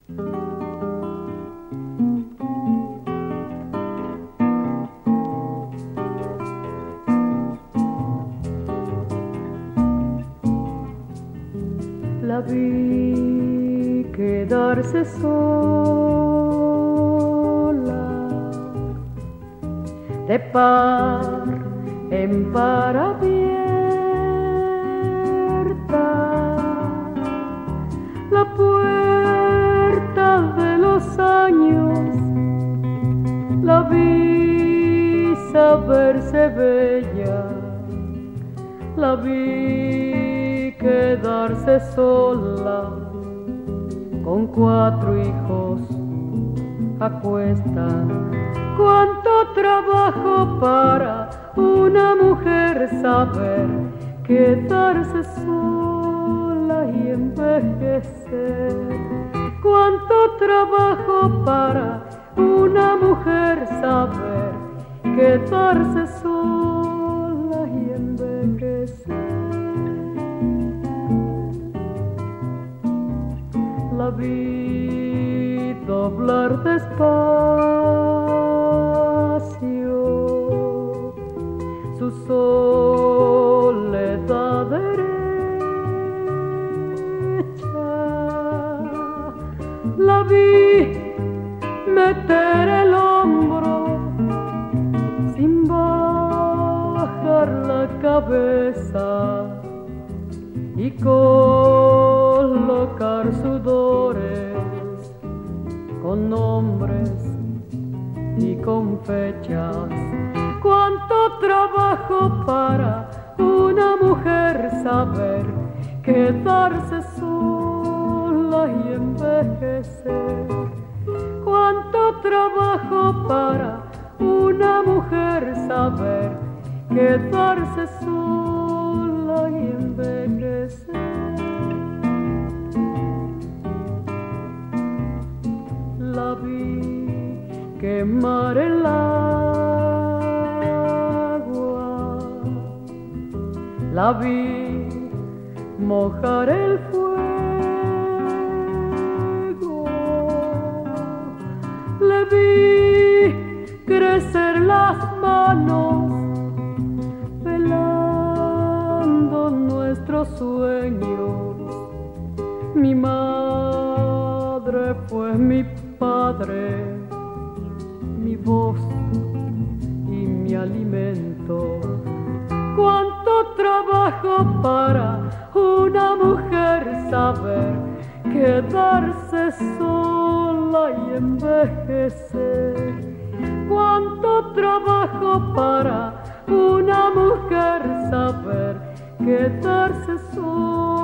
La vi quedarse sola, de par en par abierta, la puerta de los años, la vi saberse bella, la vi quedarse sola, con 4 hijos a cuesta. Cuánto trabajo para una mujer saber quedarse sola y envejecer. Cuánto trabajo para una mujer saber quedarse sola y envejecer. La vi doblar despacio su soledad derecha, la vi meter el hombro sin bajar la cabeza y colocar sudores con nombres y con fechas. Cuánto trabajo para una mujer saber quedarse sola y envejecer. Cuánto trabajo para una mujer saber quedarse sola y envejecer. La vi quemar el agua, la vi mojar el fuego, le vi crecer las manos, velando nuestros sueños. Mi madre fue mi padre, mi voz y mi alimento. Cuánto trabajo para una mujer saber quedarse sola y envejecer. Cuánto trabajo para una mujer saber quedarse sola